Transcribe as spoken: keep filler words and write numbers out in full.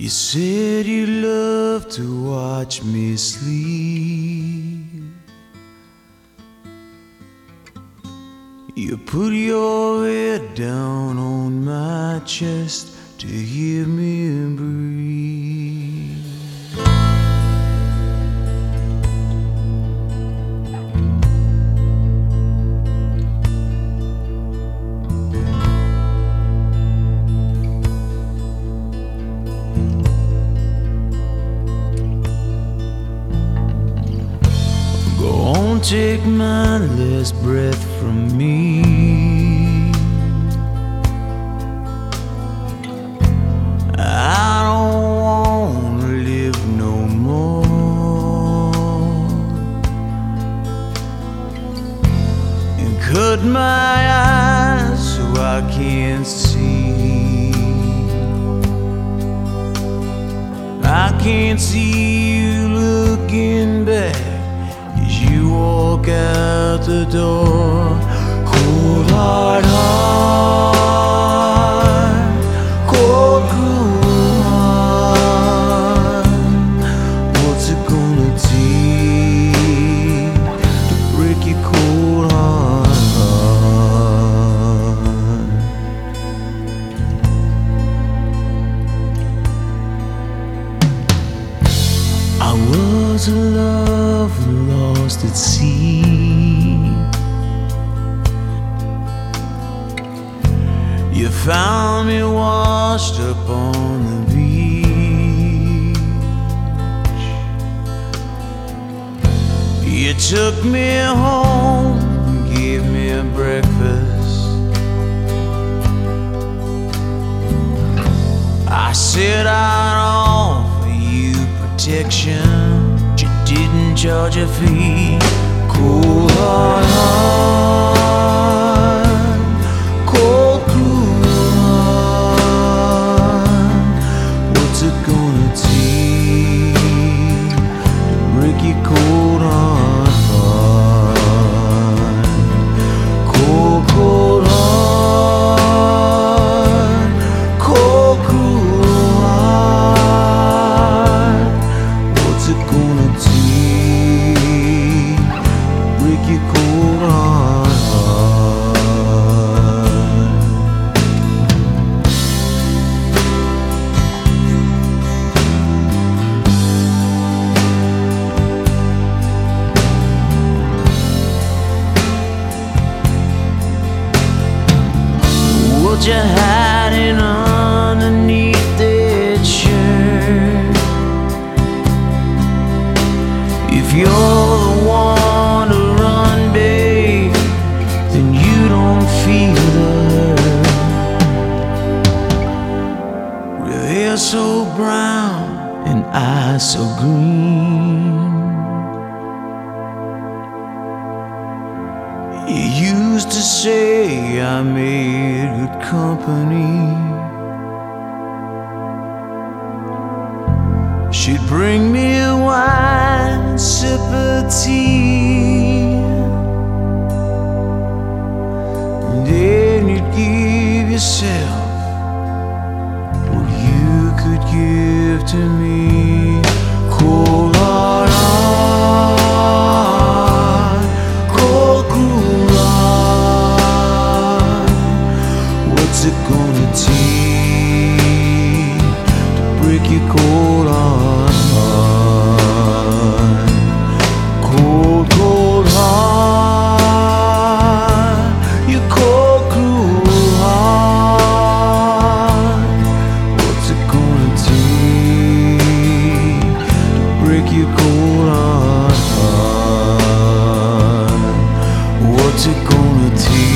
You said you loved to watch me sleep. You put your head down on my chest to hear me breathe. Take my last breath from me. I don't want to live no more. And cut my eyes so I can't see. I can't see you looking back you walk out the door. Cold hard heart, cold cruel heart. What's it gonna take to break your cold hard heart? I was a lover lost at sea. You found me washed up on the beach. You took me home and gave me a breakfast. I said I'd offer you protection, but you didn't charge a fee. Cold hard heart, cold cruel heart. What's it gonna take to break your cold hard heart? Cold, cold heart, cold cruel heart. What's it gonna take? Break your cold hard what you hiding underneath that shirt? If you're the one to run, babe, then you don't feel the hurt. With hair so brown and eyes so green, you used to say I made good company. She'd bring me a wine and sip of tea, and then you'd give yourself what you could give to me. Cold hard heart, cold cruel heart. What's it gonna take to break your cold heart? Cold, cold heart, you cold cruel heart. What's it gonna take to break your cold heart? What's it gonna take?